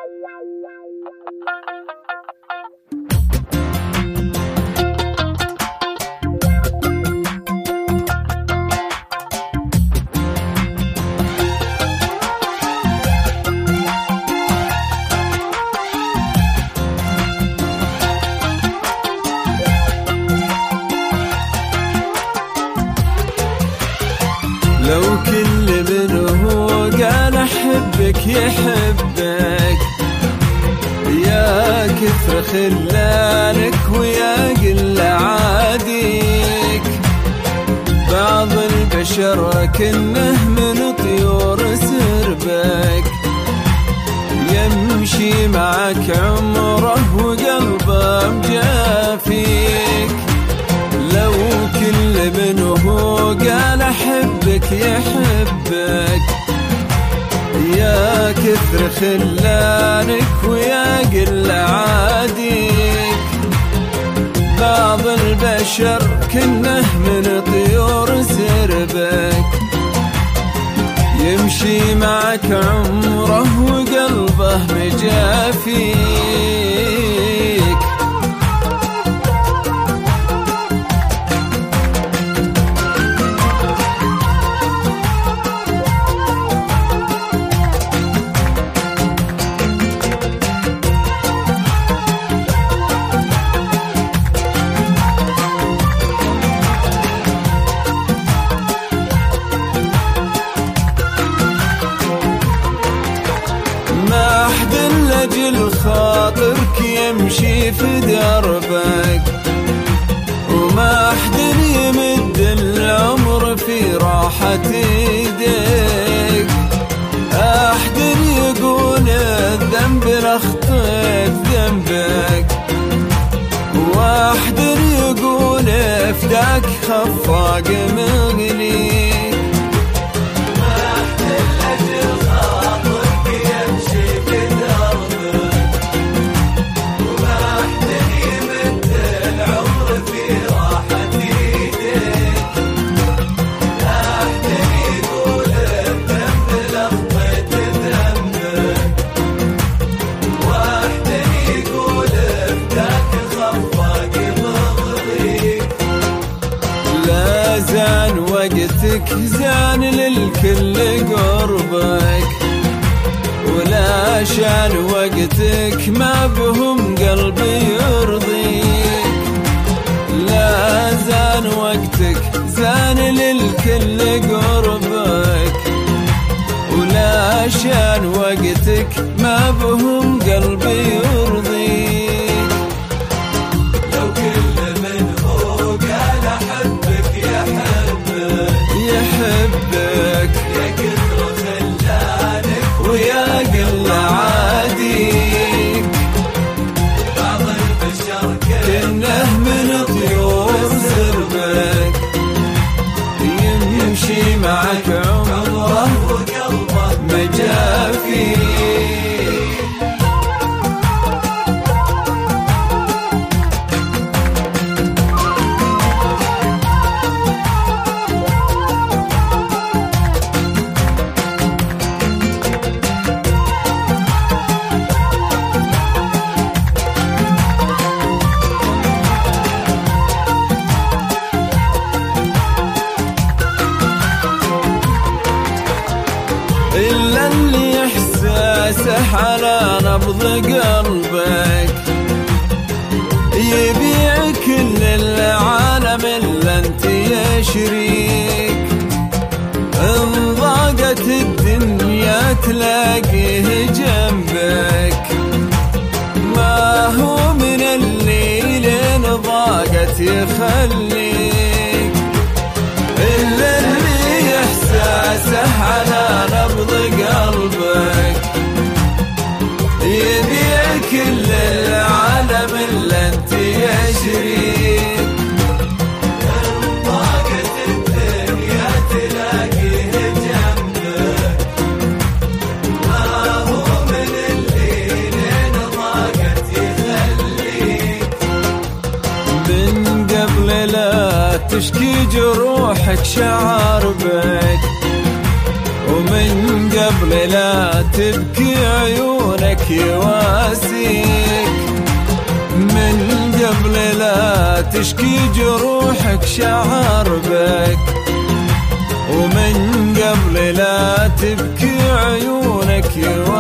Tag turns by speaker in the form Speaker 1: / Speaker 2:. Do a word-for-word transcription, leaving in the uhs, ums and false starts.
Speaker 1: لو كل منه قال أحبك يحبك، يا كثر خلانك ويا قل عاديك. بعض البشر كنه من طيور سربك، يمشي معك عمره وقلبه مجافيك. لو كل منه قال أحبك يحبك، يا كثر خلانك ويا قل عاديك. بعض البشر كنه من طيور سربك، يمشي معك عمره وقلبه مجافيك. لأجل خاطرك يمشي في دربك، وما أحد يمد العمر في راحة يديك. أحد يقول الذنب لخطيت ذنبك، وأحد يقول افداك خفاق مغليك. زان وقتك زان للكل قربك، ولا شان وقتك ما بهم قلبي يرضيك. لا زان وقتك زان للكل قربك، ولا شان وقتك ما بهم قلبي يرضيك. يحبك يا كثر خلانك ويا قل عاديك. بعض البشر كنه من طيور سربك، يمشي معك عمره وقلبه مجافيك. إلا اللي إحساسه على نبض قلبك، يبيع كل العالم إلا أنت يا شريك. إن ضاقت الدنيا تلاقيه جنبك، ما هو من الليل إن ضاقت يخليك. إلا اللي إحساسه على نبض قلبك، يبيع كل العالم إلا أنت يا شريك. ضاقت الدنيا تلاقيه جنبك، ما هو من الليل إن ضاقت يخليك. من قبل لا تشكي جروحك شعر بك، ومن قبل لا تبكي عيونك عيونك يواسيك، من قبل لا تشكي جروحك شعر بك، ومن قبل لا تبكي عيونك يواسيك.